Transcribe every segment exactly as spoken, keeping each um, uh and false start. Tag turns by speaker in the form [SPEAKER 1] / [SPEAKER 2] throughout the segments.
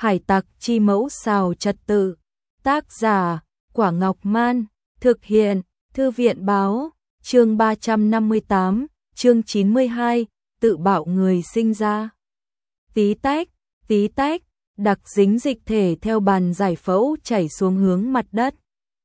[SPEAKER 1] Hải tặc chi mẫu xào trật tự. Tác giả, Quả Ngọc Man. Thực hiện, Thư viện báo. Chương ba trăm năm mươi tám, chương chín mươi hai, tự bạo người sinh ra. Tí tách, tí tách, đặc dính dịch thể theo bàn giải phẫu chảy xuống hướng mặt đất.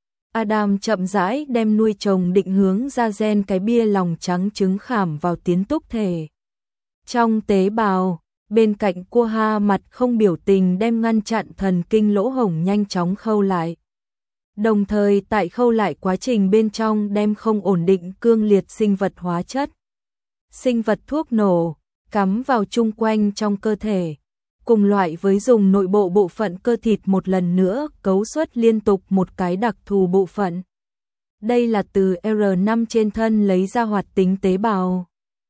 [SPEAKER 1] Adam chậm rãi đem nuôi trồng định hướng ra gen cái bia lòng trắng trứng khảm vào tiến túc thể. Trong tế bào, bên cạnh cua ha mặt không biểu tình đem ngăn chặn thần kinh lỗ hổng nhanh chóng khâu lại. Đồng thời tại khâu lại quá trình bên trong đem không ổn định cương liệt sinh vật hóa chất. Sinh vật thuốc nổ, cắm vào chung quanh trong cơ thể. Cùng loại với dùng nội bộ bộ phận cơ thịt một lần nữa cấu xuất liên tục một cái đặc thù bộ phận. Đây là từ R năm trên thân lấy ra hoạt tính tế bào.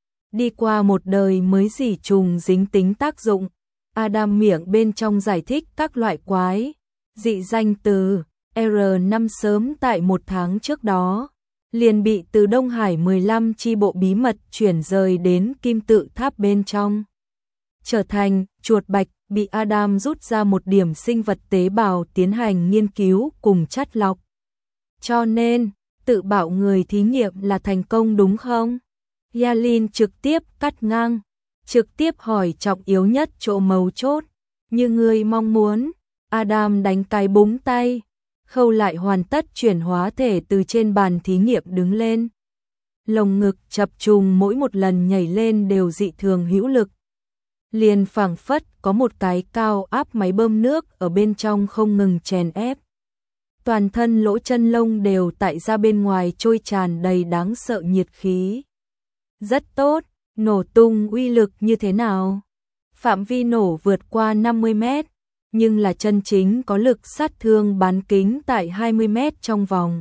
[SPEAKER 1] Đi qua một đời mới dỉ trùng dính tính tác dụng, Adam miệng bên trong giải thích các loại quái, dị danh từ R năm sớm tại một tháng trước đó, liền bị từ Đông Hải mười lăm chi bộ bí mật chuyển rời đến kim tự tháp bên trong. Trở thành chuột bạch bị Adam rút ra một điểm sinh vật tế bào tiến hành nghiên cứu cùng chắt lọc. Cho nên, tự bạo người thí nghiệm là thành công đúng không? Yalin trực tiếp cắt ngang, trực tiếp hỏi trọng yếu nhất chỗ mấu chốt. Như người mong muốn, Adam đánh cái búng tay, khâu lại hoàn tất chuyển hóa thể từ trên bàn thí nghiệm đứng lên. Lồng ngực chập trùng mỗi một lần nhảy lên đều dị thường hữu lực. Liền phảng phất có một cái cao áp máy bơm nước ở bên trong không ngừng chèn ép. Toàn thân lỗ chân lông đều tại ra bên ngoài trôi tràn đầy đáng sợ nhiệt khí. Rất tốt, nổ tung uy lực như thế nào? Phạm vi nổ vượt qua năm mươi mét, nhưng là chân chính có lực sát thương bán kính tại hai mươi mét trong vòng.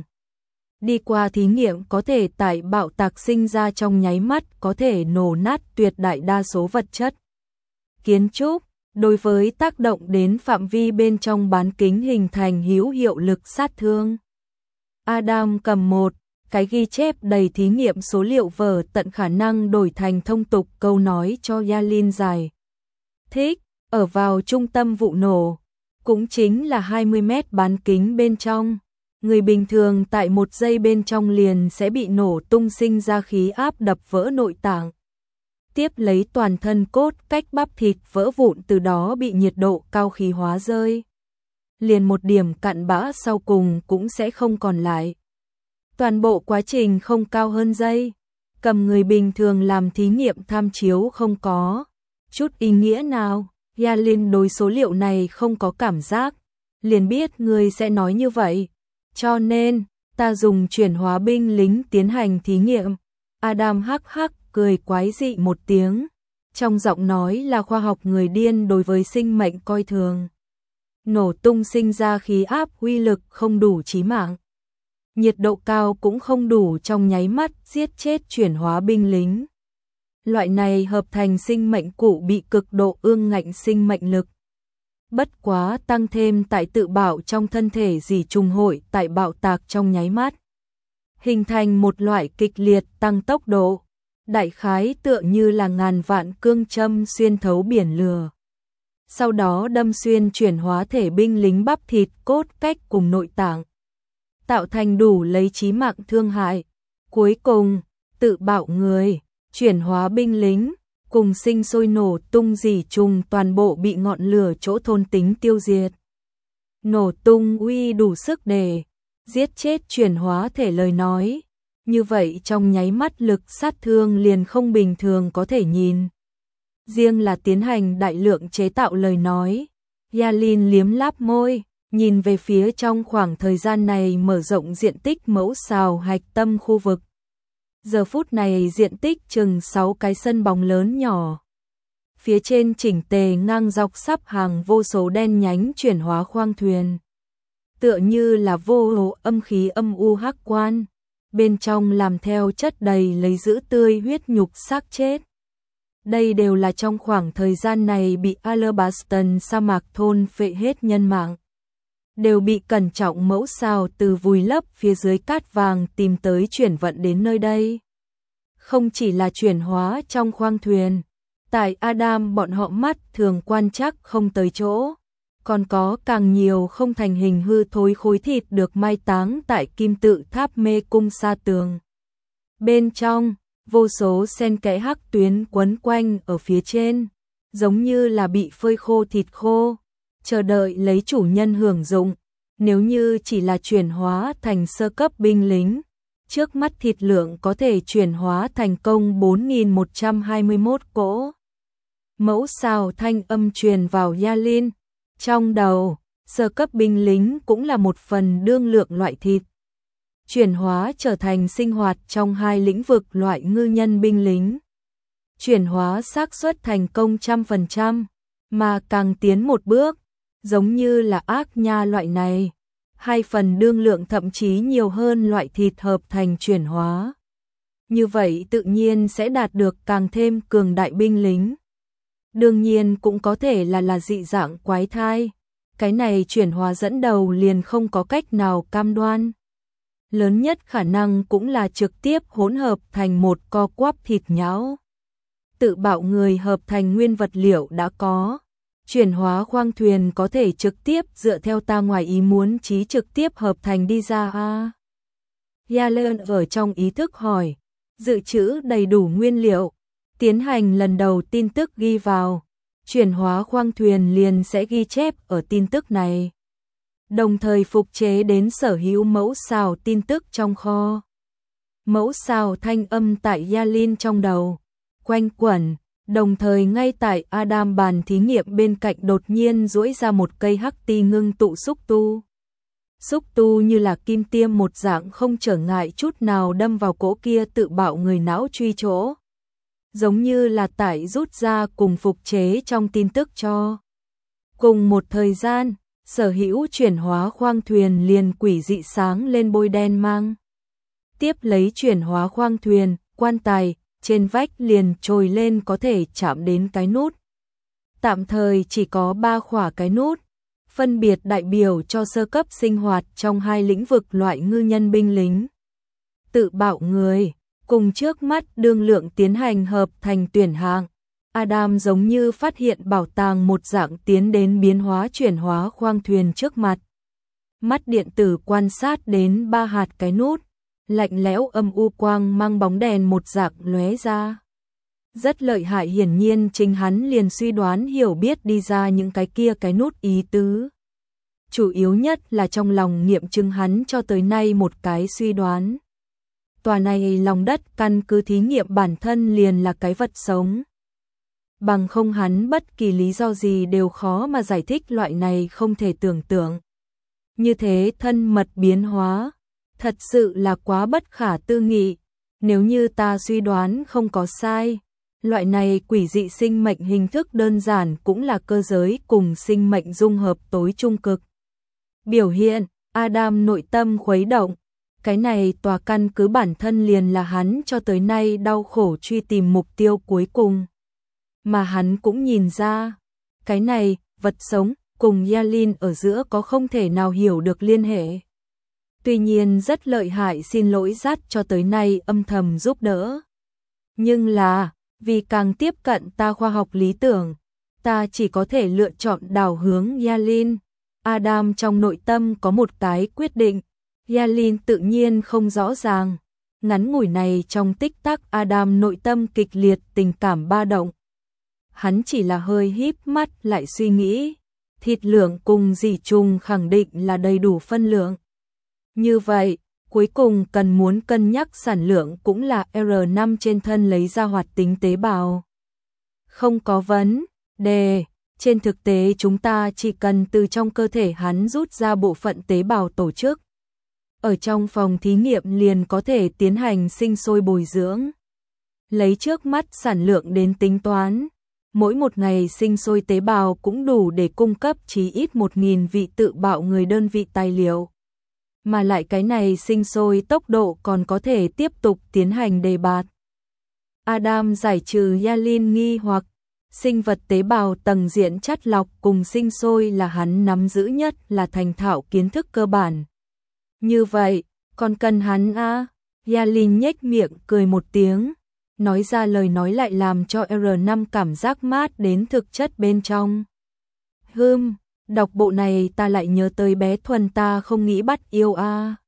[SPEAKER 1] Đi qua thí nghiệm có thể tại bạo tạc sinh ra trong nháy mắt có thể nổ nát tuyệt đại đa số vật chất. Kiến trúc, đối với tác động đến phạm vi bên trong bán kính hình thành hữu hiệu lực sát thương. Adam cầm một cái ghi chép đầy thí nghiệm số liệu vở tận khả năng đổi thành thông tục câu nói cho Yalin dài. Thích, ở vào trung tâm vụ nổ, cũng chính là hai mươi mét bán kính bên trong. Người bình thường tại một giây bên trong liền sẽ bị nổ tung sinh ra khí áp đập vỡ nội tạng. Tiếp lấy toàn thân cốt cách bắp thịt vỡ vụn từ đó bị nhiệt độ cao khí hóa rơi. Liền một điểm cặn bã sau cùng cũng sẽ không còn lại. Toàn bộ quá trình không cao hơn giây. Cầm người bình thường làm thí nghiệm tham chiếu không có chút ý nghĩa nào. Yalin đối số liệu này không có cảm giác. Liền biết người sẽ nói như vậy. Cho nên, ta dùng chuyển hóa binh lính tiến hành thí nghiệm. Adam hắc hắc cười quái dị một tiếng. Trong giọng nói là khoa học người điên đối với sinh mệnh coi thường. Nổ tung sinh ra khí áp uy lực không đủ chí mạng. Nhiệt độ cao cũng không đủ trong nháy mắt giết chết chuyển hóa binh lính. Loại này hợp thành sinh mệnh cụ bị cực độ ương ngạnh sinh mệnh lực. Bất quá tăng thêm tại tự bạo trong thân thể dì trùng hội tại bạo tạc trong nháy mắt. Hình thành một loại kịch liệt tăng tốc độ. Đại khái tựa như là ngàn vạn cương châm xuyên thấu biển lửa. Sau đó đâm xuyên chuyển hóa thể binh lính bắp thịt cốt cách cùng nội tạng. Tạo thành đủ lấy chí mạng thương hại. Cuối cùng, tự bạo người, chuyển hóa binh lính, cùng sinh sôi nổ tung dỉ trùng toàn bộ bị ngọn lửa chỗ thôn tính tiêu diệt. Nổ tung uy đủ sức để giết chết chuyển hóa thể lời nói. Như vậy trong nháy mắt lực sát thương liền không bình thường có thể nhìn. Riêng là tiến hành đại lượng chế tạo lời nói. Yalin liếm láp môi, nhìn về phía trong khoảng thời gian này mở rộng diện tích mẫu xào hạch tâm khu vực. Giờ phút này diện tích chừng sáu cái sân bóng lớn nhỏ. Phía trên chỉnh tề ngang dọc sắp hàng vô số đen nhánh chuyển hóa khoang thuyền. Tựa như là vô hồ âm khí âm u hắc quan. Bên trong làm theo chất đầy lấy giữ tươi huyết nhục xác chết. Đây đều là trong khoảng thời gian này bị Alabaston sa mạc thôn phệ hết nhân mạng. Đều bị cẩn trọng mẫu xào từ vùi lấp phía dưới cát vàng tìm tới chuyển vận đến nơi đây. Không chỉ là chuyển hóa trong khoang thuyền, tại Adam bọn họ mắt thường quan trắc không tới chỗ, còn có càng nhiều không thành hình hư thối khối thịt được mai táng tại kim tự tháp mê cung sa tường. Bên trong, vô số sen kẽ hắc tuyến quấn quanh ở phía trên, giống như là bị phơi khô thịt khô, chờ đợi lấy chủ nhân hưởng dụng. Nếu như chỉ là chuyển hóa thành sơ cấp binh lính, trước mắt thịt lượng có thể chuyển hóa thành công bốn nghìn một trăm hai mươi mốt cỗ. Mẫu sao thanh âm truyền vào Yalin trong đầu, sơ cấp binh lính cũng là một phần đương lượng loại thịt. Chuyển hóa trở thành sinh hoạt trong hai lĩnh vực loại ngư nhân binh lính. Chuyển hóa xác suất thành công trăm phần trăm, mà càng tiến một bước, giống như là ác nha loại này, hai phần đương lượng thậm chí nhiều hơn loại thịt hợp thành chuyển hóa. Như vậy tự nhiên sẽ đạt được càng thêm cường đại binh lính. Đương nhiên cũng có thể là là dị dạng quái thai, cái này chuyển hóa dẫn đầu liền không có cách nào cam đoan. Lớn nhất khả năng cũng là trực tiếp hỗn hợp thành một co quắp thịt nhão. Tự bạo người hợp thành nguyên vật liệu đã có. Chuyển hóa khoang thuyền có thể trực tiếp dựa theo ta ngoài ý muốn trí trực tiếp hợp thành đi ra a. Yalin ở trong ý thức hỏi, dự trữ đầy đủ nguyên liệu, tiến hành lần đầu tin tức ghi vào, chuyển hóa khoang thuyền liền sẽ ghi chép ở tin tức này. Đồng thời phục chế đến sở hữu mẫu sao tin tức trong kho. Mẫu sao thanh âm tại Yalin trong đầu, quanh quẩn. Đồng thời ngay tại Adam bàn thí nghiệm bên cạnh đột nhiên duỗi ra một cây hắc ti ngưng tụ xúc tu. Xúc tu như là kim tiêm một dạng không trở ngại chút nào đâm vào cỗ kia tự bạo người não truy chỗ. Giống như là tải rút ra cùng phục chế trong tin tức cho. Cùng một thời gian, sở hữu chuyển hóa khoang thuyền liền quỷ dị sáng lên bôi đen mang. Tiếp lấy chuyển hóa khoang thuyền, quan tài, trên vách liền trồi lên có thể chạm đến cái nút. Tạm thời chỉ có ba khỏa cái nút, phân biệt đại biểu cho sơ cấp sinh hoạt trong hai lĩnh vực loại ngư nhân binh lính. Tự bạo người, cùng trước mắt đương lượng tiến hành hợp thành tuyển hạng. Adam giống như phát hiện bảo tàng một dạng tiến đến biến hóa chuyển hóa khoang thuyền trước mặt. Mắt điện tử quan sát đến ba hạt cái nút. Lạnh lẽo âm u quang mang bóng đèn một dạng lóe ra. Rất lợi hại, hiển nhiên chính hắn liền suy đoán hiểu biết đi ra những cái kia cái nút ý tứ. Chủ yếu nhất là trong lòng nghiệm chứng hắn cho tới nay một cái suy đoán. Tòa này lòng đất căn cứ thí nghiệm bản thân liền là cái vật sống. Bằng không hắn bất kỳ lý do gì đều khó mà giải thích loại này không thể tưởng tượng. Như thế thân mật biến hóa. Thật sự là quá bất khả tư nghị, nếu như ta suy đoán không có sai, loại này quỷ dị sinh mệnh hình thức đơn giản cũng là cơ giới cùng sinh mệnh dung hợp tối trung cực. Biểu hiện, Adam nội tâm khuấy động, cái này tòa căn cứ bản thân liền là hắn cho tới nay đau khổ truy tìm mục tiêu cuối cùng. Mà hắn cũng nhìn ra, cái này, vật sống, cùng Yalin ở giữa có không thể nào hiểu được liên hệ. Tuy nhiên rất lợi hại, xin lỗi dắt cho tới nay âm thầm giúp đỡ. Nhưng là, vì càng tiếp cận ta khoa học lý tưởng, ta chỉ có thể lựa chọn đảo hướng Yalin. Adam trong nội tâm có một cái quyết định, Yalin tự nhiên không rõ ràng. Ngắn ngủi này trong tích tắc Adam nội tâm kịch liệt tình cảm ba động. Hắn chỉ là hơi híp mắt lại suy nghĩ, thịt lượng cùng dị trùng khẳng định là đầy đủ phân lượng. Như vậy, cuối cùng cần muốn cân nhắc sản lượng cũng là R năm trên thân lấy ra hoạt tính tế bào. Không có vấn đề, trên thực tế chúng ta chỉ cần từ trong cơ thể hắn rút ra bộ phận tế bào tổ chức. Ở trong phòng thí nghiệm liền có thể tiến hành sinh sôi bồi dưỡng. Lấy trước mắt sản lượng đến tính toán, mỗi một ngày sinh sôi tế bào cũng đủ để cung cấp chí ít một nghìn vị tự bạo người đơn vị tài liệu. Mà lại cái này sinh sôi tốc độ còn có thể tiếp tục tiến hành đề bạt. Adam giải trừ Yalin nghi hoặc, sinh vật tế bào tầng diện chất lọc cùng sinh sôi là hắn nắm giữ nhất, là thành thạo kiến thức cơ bản. Như vậy, còn cần hắn a? À? Yalin nhếch miệng cười một tiếng, nói ra lời nói lại làm cho R năm cảm giác mát đến thực chất bên trong. Hừm, Đọc bộ này ta lại nhớ tới bé Thuần ta không nghĩ bắt yêu a.